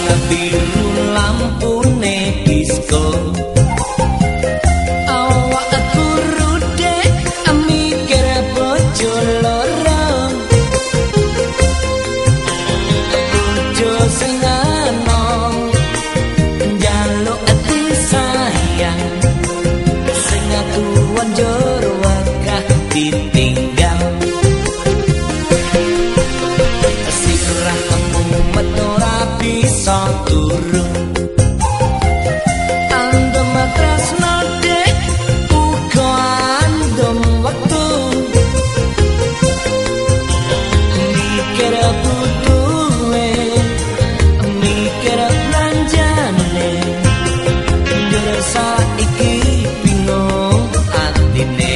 biru lampune disco. Awak turu dek mikir bojo loro. Bojo sing anom njaluk ati sayang, sing tuwa njur wakah ditinggal. Sirahmu metora bisa turun, andem tresno dek uga andem wektu. Mikir butuhe, mikir belanjane, njur saiki bingung atine.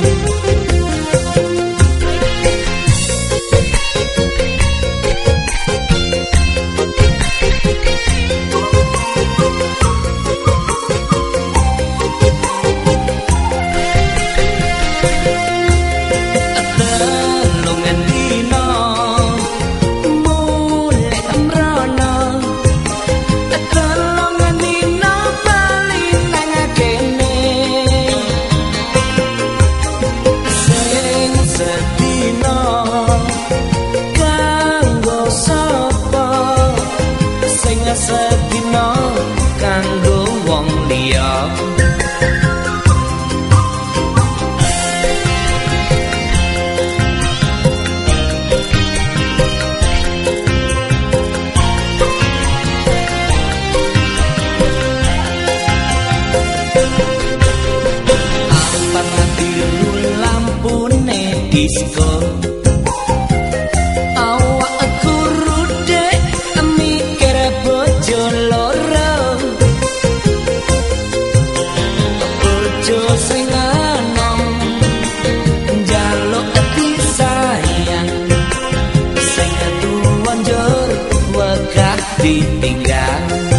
Sedina kanggo wong liya. Apa biru lampune disco. Ditinggal